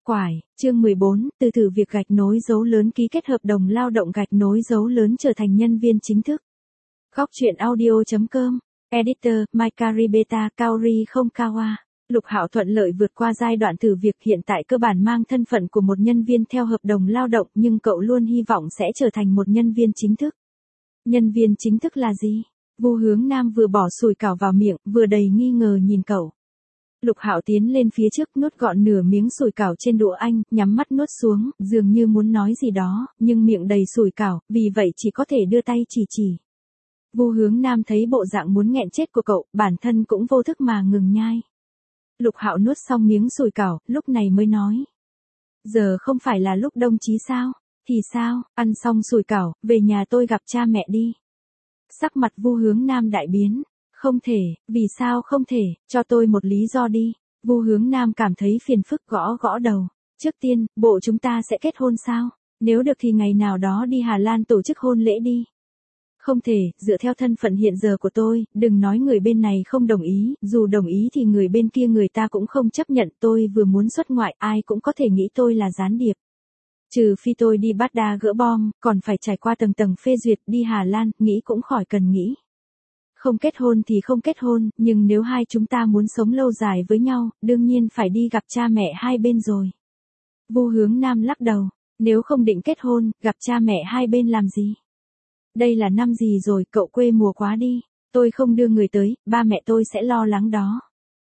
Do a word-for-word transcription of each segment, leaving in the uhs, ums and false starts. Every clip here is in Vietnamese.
Quải, chương mười bốn, từ thử việc gạch nối dấu lớn ký kết hợp đồng lao động gạch nối dấu lớn trở thành nhân viên chính thức. Góc truyện audio chấm com, Editor, Maikari Beta, Kaori không Kawa. Lục Hạo thuận lợi vượt qua giai đoạn thử việc, hiện tại cơ bản mang thân phận của một nhân viên theo hợp đồng lao động, nhưng cậu luôn hy vọng sẽ trở thành một nhân viên chính thức. Nhân viên chính thức là gì? Vu Hướng Nam vừa bỏ sủi cảo vào miệng, vừa đầy nghi ngờ nhìn cậu. Lục Hạo tiến lên phía trước, nuốt gọn nửa miếng sủi cảo trên đũa anh, nhắm mắt nuốt xuống, dường như muốn nói gì đó, nhưng miệng đầy sủi cảo, vì vậy chỉ có thể đưa tay chỉ chỉ. Vu Hướng Nam thấy bộ dạng muốn nghẹn chết của cậu, bản thân cũng vô thức mà ngừng nhai. Lục Hạo nuốt xong miếng sủi cảo, lúc này mới nói. Giờ không phải là lúc đông chí sao? Thì sao, ăn xong sủi cảo, về nhà tôi gặp cha mẹ đi. Sắc mặt Vu Hướng Nam đại biến. Không thể, vì sao không thể, cho tôi một lý do đi. Vu Hướng Nam cảm thấy phiền phức, gõ gõ đầu. Trước tiên, bộ chúng ta sẽ kết hôn sao? Nếu được thì ngày nào đó đi Hà Lan tổ chức hôn lễ đi. Không thể, dựa theo thân phận hiện giờ của tôi, đừng nói người bên này không đồng ý, dù đồng ý thì người bên kia người ta cũng không chấp nhận. Tôi vừa muốn xuất ngoại, ai cũng có thể nghĩ tôi là gián điệp. Trừ phi tôi đi Baghdad gỡ bom, còn phải trải qua tầng tầng phê duyệt. Đi Hà Lan, nghĩ cũng khỏi cần nghĩ. Không kết hôn thì không kết hôn, nhưng nếu hai chúng ta muốn sống lâu dài với nhau, đương nhiên phải đi gặp cha mẹ hai bên rồi. Vu Hướng Nam lắc đầu, nếu không định kết hôn, gặp cha mẹ hai bên làm gì? Đây là năm gì rồi, cậu quê mùa quá đi, tôi không đưa người tới, ba mẹ tôi sẽ lo lắng đó.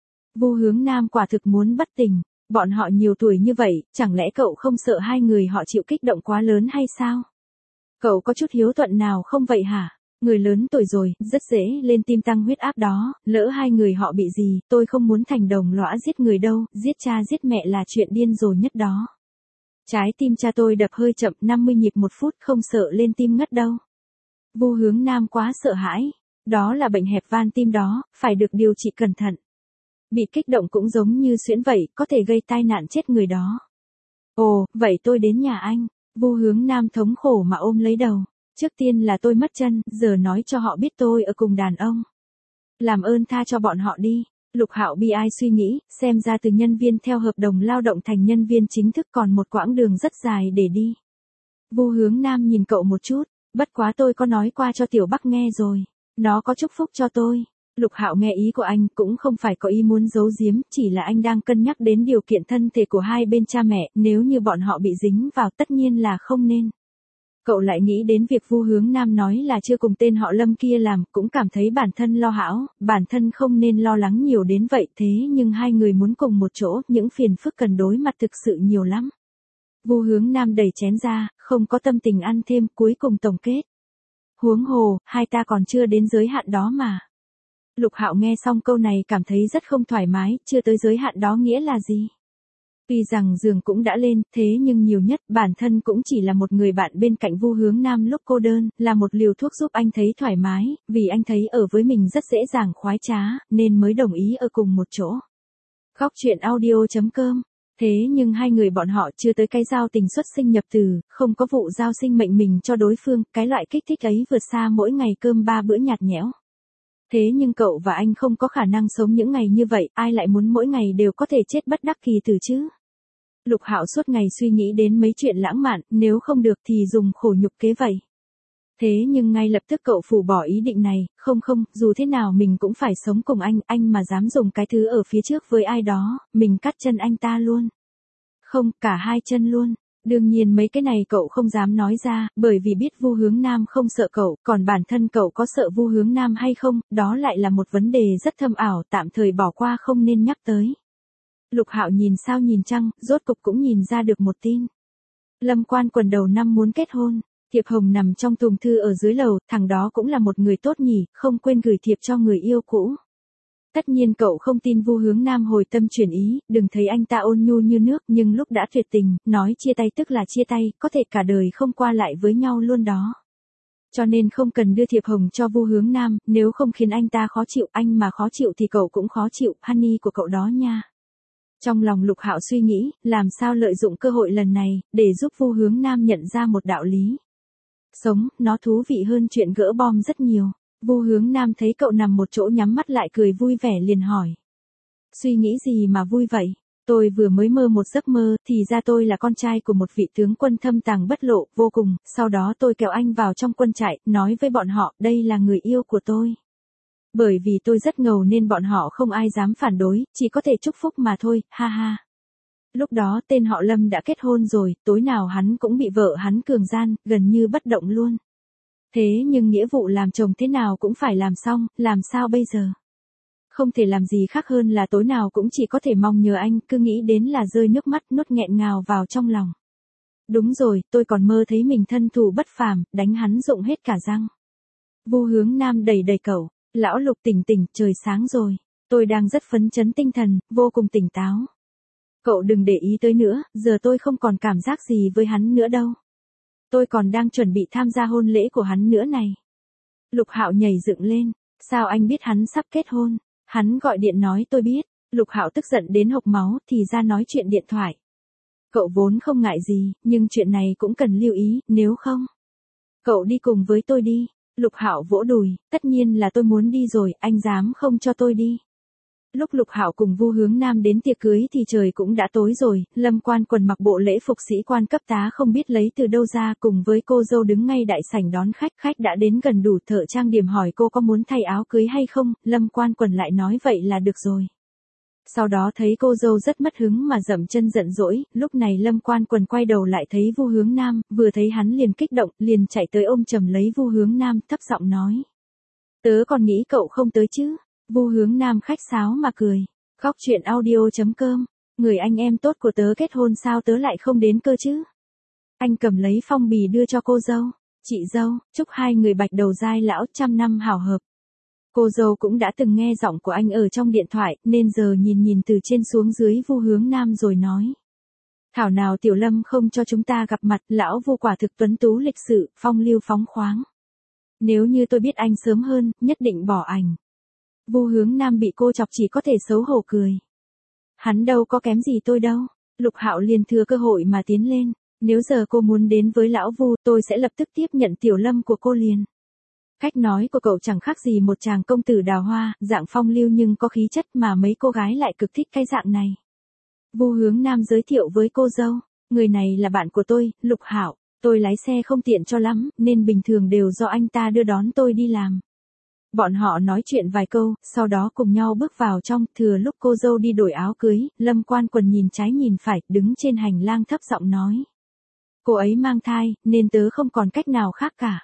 Vu Hướng Nam quả thực muốn bất tỉnh, bọn họ nhiều tuổi như vậy, chẳng lẽ cậu không sợ hai người họ chịu kích động quá lớn hay sao? Cậu có chút hiếu thuận nào không vậy hả? Người lớn tuổi rồi, rất dễ lên tim tăng huyết áp đó, lỡ hai người họ bị gì, tôi không muốn thành đồng lõa giết người đâu, giết cha giết mẹ là chuyện điên rồ nhất đó. Trái tim cha tôi đập hơi chậm, năm mươi nhịp một phút, không sợ lên tim ngất đâu. Vu Hướng Nam quá sợ hãi, đó là bệnh hẹp van tim đó, phải được điều trị cẩn thận. Bị kích động cũng giống như suyễn vậy, có thể gây tai nạn chết người đó. Ồ, vậy tôi đến nhà anh. Vu Hướng Nam thống khổ mà ôm lấy đầu. Trước tiên là tôi mất chân, giờ nói cho họ biết tôi ở cùng đàn ông. Làm ơn tha cho bọn họ đi. Lục Hạo bi ai suy nghĩ, xem ra từ nhân viên theo hợp đồng lao động thành nhân viên chính thức còn một quãng đường rất dài để đi. Vu Hướng Nam nhìn cậu một chút, bất quá tôi có nói qua cho Tiểu Bắc nghe rồi, nó có chúc phúc cho tôi. Lục Hạo nghe ý của anh, cũng không phải có ý muốn giấu giếm, chỉ là anh đang cân nhắc đến điều kiện thân thể của hai bên cha mẹ, nếu như bọn họ bị dính vào tất nhiên là không nên. Cậu lại nghĩ đến việc Vu Hướng Nam nói là chưa cùng tên họ Lâm kia làm, cũng cảm thấy bản thân lo hão, bản thân không nên lo lắng nhiều đến vậy, thế nhưng hai người muốn cùng một chỗ, những phiền phức cần đối mặt thực sự nhiều lắm. Vu Hướng Nam đẩy chén ra, không có tâm tình ăn thêm, cuối cùng tổng kết. Huống hồ, hai ta còn chưa đến giới hạn đó mà. Lục Hạo nghe xong câu này cảm thấy rất không thoải mái, chưa tới giới hạn đó nghĩa là gì? Tuy rằng giường cũng đã lên, thế nhưng nhiều nhất bản thân cũng chỉ là một người bạn bên cạnh Vu Hướng Nam lúc cô đơn, là một liều thuốc giúp anh thấy thoải mái, vì anh thấy ở với mình rất dễ dàng khoái trá, nên mới đồng ý ở cùng một chỗ. Góc truyện audio chấm com. Thế nhưng hai người bọn họ chưa tới cái giao tình xuất sinh nhập từ, không có vụ giao sinh mệnh mình cho đối phương, cái loại kích thích ấy vượt xa mỗi ngày cơm ba bữa nhạt nhẽo. Thế nhưng cậu và anh không có khả năng sống những ngày như vậy, ai lại muốn mỗi ngày đều có thể chết bất đắc kỳ tử chứ? Lục Hạo suốt ngày suy nghĩ đến mấy chuyện lãng mạn, nếu không được thì dùng khổ nhục kế vậy. Thế nhưng ngay lập tức cậu phủ bỏ ý định này, không không, dù thế nào mình cũng phải sống cùng anh, anh mà dám dùng cái thứ ở phía trước với ai đó, mình cắt chân anh ta luôn. Không, cả hai chân luôn. Đương nhiên mấy cái này cậu không dám nói ra, bởi vì biết Vu Hướng Nam không sợ cậu, còn bản thân cậu có sợ Vu Hướng Nam hay không, đó lại là một vấn đề rất thâm ảo, tạm thời bỏ qua không nên nhắc tới. Lục Hạo nhìn sao nhìn trăng, rốt cục cũng nhìn ra được một tin. Lâm Quan Quần đầu năm muốn kết hôn, thiệp hồng nằm trong thùng thư ở dưới lầu, thằng đó cũng là một người tốt nhỉ, không quên gửi thiệp cho người yêu cũ. Tất nhiên cậu không tin Vu Hướng Nam hồi tâm chuyển ý, đừng thấy anh ta ôn nhu như nước, nhưng lúc đã tuyệt tình, nói chia tay tức là chia tay, có thể cả đời không qua lại với nhau luôn đó. Cho nên không cần đưa thiệp hồng cho Vu Hướng Nam, nếu không khiến anh ta khó chịu, anh mà khó chịu thì cậu cũng khó chịu, honey của cậu đó nha. Trong lòng Lục Hạo suy nghĩ, làm sao lợi dụng cơ hội lần này, để giúp Vu Hướng Nam nhận ra một đạo lý. Sống, nó thú vị hơn chuyện gỡ bom rất nhiều. Vu Hướng Nam thấy cậu nằm một chỗ nhắm mắt lại cười vui vẻ liền hỏi. Suy nghĩ gì mà vui vậy? Tôi vừa mới mơ một giấc mơ, thì ra tôi là con trai của một vị tướng quân thâm tàng bất lộ, vô cùng, sau đó tôi kéo anh vào trong quân trại, nói với bọn họ, đây là người yêu của tôi. Bởi vì tôi rất ngầu nên bọn họ không ai dám phản đối, chỉ có thể chúc phúc mà thôi, ha ha. Lúc đó tên họ Lâm đã kết hôn rồi, tối nào hắn cũng bị vợ hắn cường gian, gần như bất động luôn. Thế nhưng nghĩa vụ làm chồng thế nào cũng phải làm xong, làm sao bây giờ? Không thể làm gì khác hơn là tối nào cũng chỉ có thể mong nhờ anh, cứ nghĩ đến là rơi nước mắt nuốt nghẹn ngào vào trong lòng. Đúng rồi, tôi còn mơ thấy mình thân thù bất phàm, đánh hắn rụng hết cả răng. Vu Hướng Nam đẩy đẩy cậu, lão Lục tỉnh tỉnh, trời sáng rồi. Tôi đang rất phấn chấn tinh thần, vô cùng tỉnh táo. Cậu đừng để ý tới nữa, giờ tôi không còn cảm giác gì với hắn nữa đâu. Tôi còn đang chuẩn bị tham gia hôn lễ của hắn nữa này. Lục Hạo nhảy dựng lên, sao anh biết hắn sắp kết hôn? Hắn gọi điện nói tôi biết. Lục Hạo tức giận đến hộc máu thì ra nói chuyện điện thoại. Cậu vốn không ngại gì, nhưng chuyện này cũng cần lưu ý, nếu không. Cậu đi cùng với tôi đi. Lục Hạo vỗ đùi, tất nhiên là tôi muốn đi rồi, anh dám không cho tôi đi. Lúc Lục Hạo cùng Vu Hướng Nam đến tiệc cưới thì trời cũng đã tối rồi, Lâm Quan Quần mặc bộ lễ phục sĩ quan cấp tá không biết lấy từ đâu ra, cùng với cô dâu đứng ngay đại sảnh đón khách, khách đã đến gần đủ, thợ trang điểm hỏi cô có muốn thay áo cưới hay không, Lâm Quan Quần lại nói vậy là được rồi. Sau đó thấy cô dâu rất mất hứng mà dậm chân giận dỗi, lúc này Lâm Quan Quần quay đầu lại thấy Vu Hướng Nam, vừa thấy hắn liền kích động, liền chạy tới ôm chầm lấy Vu Hướng Nam, thấp giọng nói: "Tớ còn nghĩ cậu không tới chứ?" Vu Hướng Nam khách sáo mà cười. Góc truyện audio chấm com, người anh em tốt của tớ kết hôn sao tớ lại không đến cơ chứ? Anh cầm lấy phong bì đưa cho cô dâu. Chị dâu, chúc hai người bạch đầu dai lão trăm năm hảo hợp. Cô dâu cũng đã từng nghe giọng của anh ở trong điện thoại, nên giờ nhìn nhìn từ trên xuống dưới Vu Hướng Nam rồi nói: "Thảo nào Tiểu Lâm không cho chúng ta gặp mặt, lão Vu quả thực tuấn tú lịch sự, phong lưu phóng khoáng. Nếu như tôi biết anh sớm hơn, nhất định bỏ ảnh." Vu Hướng Nam bị cô chọc chỉ có thể xấu hổ cười. Hắn đâu có kém gì tôi đâu. Lục Hạo liền thừa cơ hội mà tiến lên. Nếu giờ cô muốn đến với lão Vu, tôi sẽ lập tức tiếp nhận Tiểu Lâm của cô liền. Cách nói của cậu chẳng khác gì một chàng công tử đào hoa, dạng phong lưu nhưng có khí chất mà mấy cô gái lại cực thích cái dạng này. Vu Hướng Nam giới thiệu với cô dâu, người này là bạn của tôi, Lục Hạo, tôi lái xe không tiện cho lắm, nên bình thường đều do anh ta đưa đón tôi đi làm. Bọn họ nói chuyện vài câu, sau đó cùng nhau bước vào trong, thừa lúc cô dâu đi đổi áo cưới, Lâm Quan Quần nhìn trái nhìn phải, đứng trên hành lang thấp giọng nói: "Cô ấy mang thai, nên tớ không còn cách nào khác cả."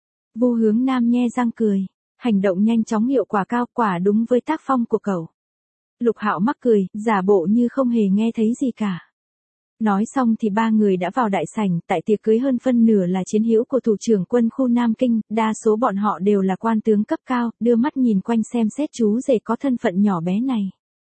Vu Hướng Nam nhe răng cười, hành động nhanh chóng hiệu quả cao, quả đúng với tác phong của cậu. Lục Hạo mắc cười, giả bộ như không hề nghe thấy gì cả. Nói xong thì ba người đã vào đại sảnh, tại tiệc cưới hơn phân nửa là chiến hữu của thủ trưởng quân khu Nam Kinh, đa số bọn họ đều là quan tướng cấp cao, đưa mắt nhìn quanh xem xét chú rể có thân phận nhỏ bé này.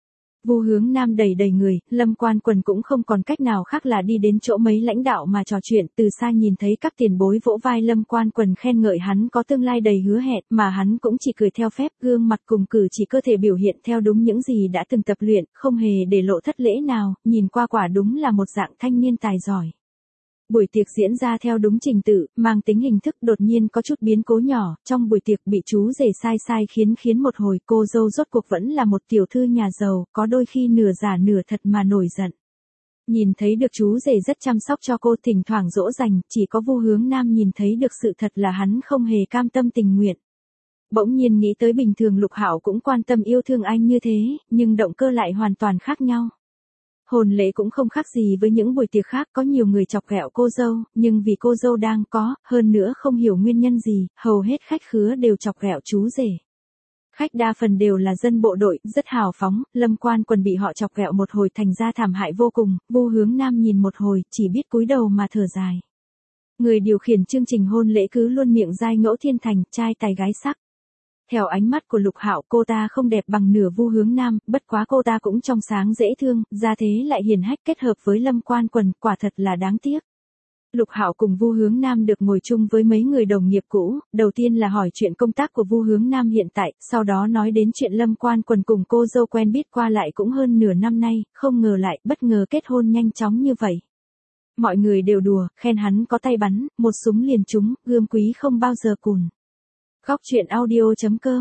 Vu Hướng Nam đầy đầy người, Lâm Quan Quần cũng không còn cách nào khác là đi đến chỗ mấy lãnh đạo mà trò chuyện, từ xa nhìn thấy các tiền bối vỗ vai Lâm Quan Quần khen ngợi hắn có tương lai đầy hứa hẹn, mà hắn cũng chỉ cười theo phép, gương mặt cùng cử chỉ cơ thể biểu hiện theo đúng những gì đã từng tập luyện, không hề để lộ thất lễ nào, nhìn qua quả đúng là một dạng thanh niên tài giỏi. Buổi tiệc diễn ra theo đúng trình tự, mang tính hình thức, đột nhiên có chút biến cố nhỏ, trong buổi tiệc bị chú rể sai sai khiến khiến một hồi, cô dâu rốt cuộc vẫn là một tiểu thư nhà giàu, có đôi khi nửa giả nửa thật mà nổi giận. Nhìn thấy được chú rể rất chăm sóc cho cô, thỉnh thoảng dỗ dành, chỉ có Vu Hướng Nam nhìn thấy được sự thật là hắn không hề cam tâm tình nguyện. Bỗng nhiên nghĩ tới bình thường Lục Hạo cũng quan tâm yêu thương anh như thế, nhưng động cơ lại hoàn toàn khác nhau. Hôn lễ cũng không khác gì với những buổi tiệc khác, có nhiều người chọc ghẹo cô dâu, nhưng vì cô dâu đang có, hơn nữa không hiểu nguyên nhân gì, hầu hết khách khứa đều chọc ghẹo chú rể. Khách đa phần đều là dân bộ đội, rất hào phóng, Lâm Quan Quần bị họ chọc ghẹo một hồi thành ra thảm hại vô cùng, Vu Hướng Nam nhìn một hồi, chỉ biết cúi đầu mà thở dài. Người điều khiển chương trình hôn lễ cứ luôn miệng giai ngẫu thiên thành, trai tài gái sắc. Theo ánh mắt của Lục Hạo, cô ta không đẹp bằng nửa Vu Hướng Nam, bất quá cô ta cũng trong sáng dễ thương, gia thế lại hiền hách, kết hợp với Lâm Quan Quần, quả thật là đáng tiếc. Lục Hạo cùng Vu Hướng Nam được ngồi chung với mấy người đồng nghiệp cũ, đầu tiên là hỏi chuyện công tác của Vu Hướng Nam hiện tại, sau đó nói đến chuyện Lâm Quan Quần cùng cô dâu quen biết qua lại cũng hơn nửa năm nay, không ngờ lại bất ngờ kết hôn nhanh chóng như vậy. Mọi người đều đùa, khen hắn có tay bắn, một súng liền trúng, gươm quý không bao giờ cùn. Góc truyện audio chấm com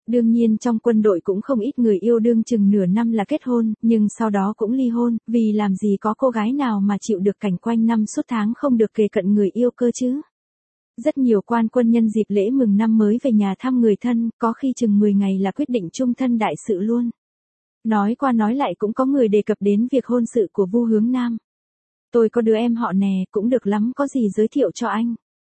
Đương nhiên trong quân đội cũng không ít người yêu đương chừng nửa năm là kết hôn, nhưng sau đó cũng ly hôn, vì làm gì có cô gái nào mà chịu được cảnh quanh năm suốt tháng không được kề cận người yêu cơ chứ. Rất nhiều quan quân nhân dịp lễ mừng năm mới về nhà thăm người thân, có khi chừng mười ngày là quyết định chung thân đại sự luôn. Nói qua nói lại cũng có người đề cập đến việc hôn sự của Vu Hướng Nam. Tôi có đứa em họ nè, cũng được lắm, có gì giới thiệu cho anh.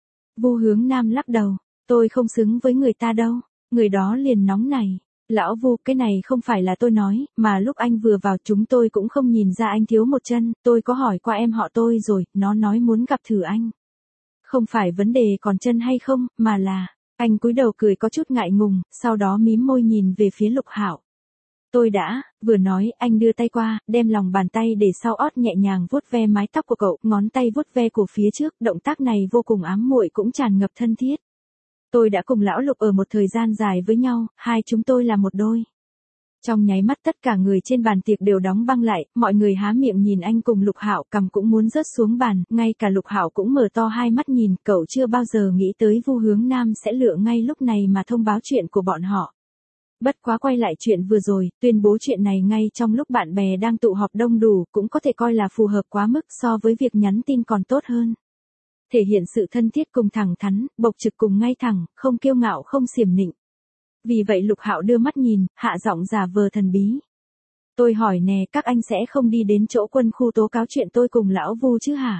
Vu Hướng Nam lắc đầu, tôi không xứng với người ta đâu. Người đó liền nóng nảy. Lão Vu, cái này không phải là tôi nói, mà lúc anh vừa vào chúng tôi cũng không nhìn ra anh thiếu một chân, tôi có hỏi qua em họ tôi rồi, nó nói muốn gặp thử anh. Không phải vấn đề còn chân hay không, mà là, anh cúi đầu cười có chút ngại ngùng, sau đó mím môi nhìn về phía Lục Hạo. Tôi đã, vừa nói, anh đưa tay qua, đem lòng bàn tay để sau ót nhẹ nhàng vuốt ve mái tóc của cậu, ngón tay vuốt ve cổ phía trước, động tác này vô cùng ám muội cũng tràn ngập thân thiết. Tôi đã cùng lão Lục ở một thời gian dài với nhau, hai chúng tôi là một đôi. Trong nháy mắt tất cả người trên bàn tiệc đều đóng băng lại, mọi người há miệng nhìn anh cùng Lục Hạo, cằm cũng muốn rớt xuống bàn, ngay cả Lục Hạo cũng mở to hai mắt nhìn, cậu chưa bao giờ nghĩ tới Vu Hướng Nam sẽ lựa ngay lúc này mà thông báo chuyện của bọn họ. Bất quá quay lại chuyện vừa rồi, tuyên bố chuyện này ngay trong lúc bạn bè đang tụ họp đông đủ, cũng có thể coi là phù hợp quá mức so với việc nhắn tin còn tốt hơn. Thể hiện sự thân thiết cùng thẳng thắn, bộc trực cùng ngay thẳng, không kiêu ngạo không xiểm nịnh. Vì vậy Lục Hạo đưa mắt nhìn, hạ giọng giả vờ thần bí. Tôi hỏi nè, các anh sẽ không đi đến chỗ quân khu tố cáo chuyện tôi cùng lão Vu chứ hả?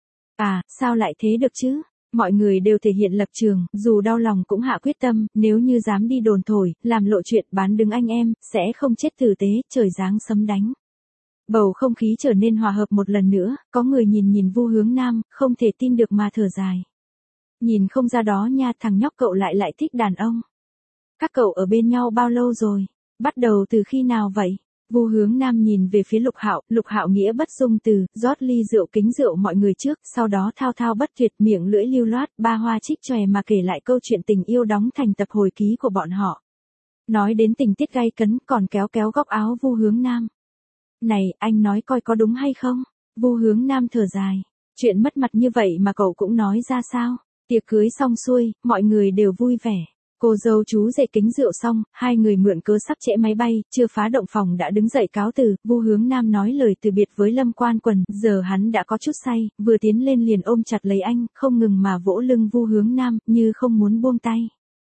À, sao lại thế được chứ? Mọi người đều thể hiện lập trường, dù đau lòng cũng hạ quyết tâm, nếu như dám đi đồn thổi, làm lộ chuyện bán đứng anh em, sẽ không chết tử tế, trời giáng sấm đánh. Bầu không khí trở nên hòa hợp một lần nữa, có người nhìn nhìn Vu Hướng Nam, không thể tin được mà thở dài. Nhìn không ra đó nha, thằng nhóc cậu lại lại thích đàn ông. Các cậu ở bên nhau bao lâu rồi? Bắt đầu từ khi nào vậy? Vu Hướng Nam nhìn về phía Lục Hạo, Lục Hạo nghĩa bất dung từ, rót ly rượu kính rượu mọi người trước, sau đó thao thao bất tuyệt, miệng lưỡi lưu loát, ba hoa trích chòe mà kể lại câu chuyện tình yêu đóng thành tập hồi ký của bọn họ. Nói đến tình tiết gay cấn, còn kéo kéo góc áo Vu Hướng Nam. Này, anh nói coi có đúng hay không? Vu Hướng Nam thở dài. Chuyện mất mặt như vậy mà cậu cũng nói ra sao? Tiệc cưới xong xuôi, mọi người đều vui vẻ. Cô dâu chú rể kính rượu xong, hai người mượn cớ sắp trễ máy bay, chưa phá động phòng đã đứng dậy cáo từ, Vu Hướng Nam nói lời từ biệt với Lâm Quan Quần, giờ hắn đã có chút say, vừa tiến lên liền ôm chặt lấy anh, không ngừng mà vỗ lưng Vu Hướng Nam, như không muốn buông tay.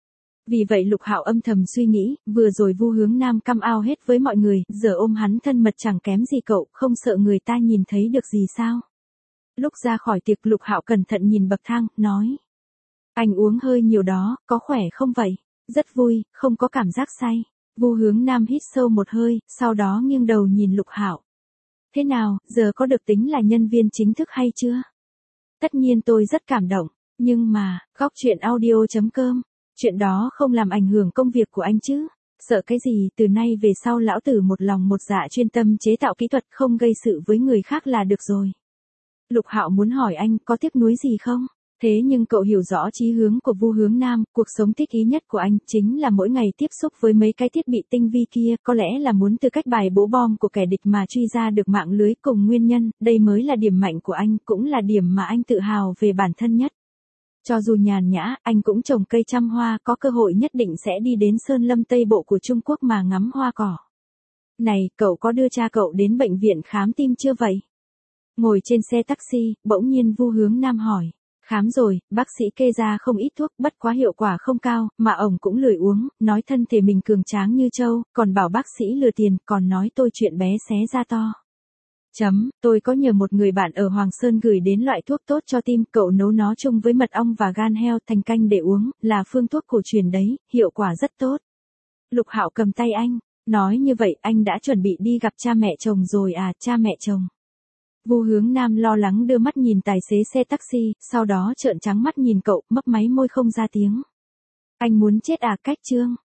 Vì vậy Lục Hạo âm thầm suy nghĩ, vừa rồi Vu Hướng Nam căm ao hết với mọi người, giờ ôm hắn thân mật chẳng kém gì cậu, không sợ người ta nhìn thấy được gì sao? Lúc ra khỏi tiệc Lục Hạo cẩn thận nhìn bậc thang, nói. Anh uống hơi nhiều đó, có khỏe không vậy? Rất vui, không có cảm giác say. Vu Hướng Nam hít sâu một hơi, sau đó nghiêng đầu nhìn Lục Hạo. Thế nào, giờ có được tính là nhân viên chính thức hay chưa? Tất nhiên tôi rất cảm động, nhưng mà, góc chuyện audio chấm com, chuyện đó không làm ảnh hưởng công việc của anh chứ? Sợ cái gì, từ nay về sau lão tử một lòng một dạ chuyên tâm chế tạo kỹ thuật, không gây sự với người khác là được rồi. Lục Hạo muốn hỏi anh có tiếc nuối gì không? Thế nhưng cậu hiểu rõ chí hướng của Vu Hướng Nam, cuộc sống thích ý nhất của anh chính là mỗi ngày tiếp xúc với mấy cái thiết bị tinh vi kia, có lẽ là muốn từ cách bài bố bom của kẻ địch mà truy ra được mạng lưới cùng nguyên nhân, đây mới là điểm mạnh của anh, cũng là điểm mà anh tự hào về bản thân nhất. Cho dù nhàn nhã, anh cũng trồng cây trăm hoa, có cơ hội nhất định sẽ đi đến Sơn Lâm Tây Bộ của Trung Quốc mà ngắm hoa cỏ. Này, cậu có đưa cha cậu đến bệnh viện khám tim chưa vậy? Ngồi trên xe taxi, bỗng nhiên Vu Hướng Nam hỏi. Khám rồi, bác sĩ kê ra không ít thuốc, bất quá hiệu quả không cao, mà ổng cũng lười uống, nói thân thể mình cường tráng như trâu, còn bảo bác sĩ lừa tiền, còn nói tôi chuyện bé xé ra to. Chấm, tôi có nhờ một người bạn ở Hoàng Sơn gửi đến loại thuốc tốt cho tim, cậu nấu nó chung với mật ong và gan heo thành canh để uống, là phương thuốc cổ truyền đấy, hiệu quả rất tốt. Lục Hạo cầm tay anh, nói như vậy anh đã chuẩn bị đi gặp cha mẹ chồng rồi à, cha mẹ chồng. Vu Hướng Nam lo lắng đưa mắt nhìn tài xế xe taxi, sau đó trợn trắng mắt nhìn cậu, mấp máy môi không ra tiếng. Anh muốn chết à, cách trương.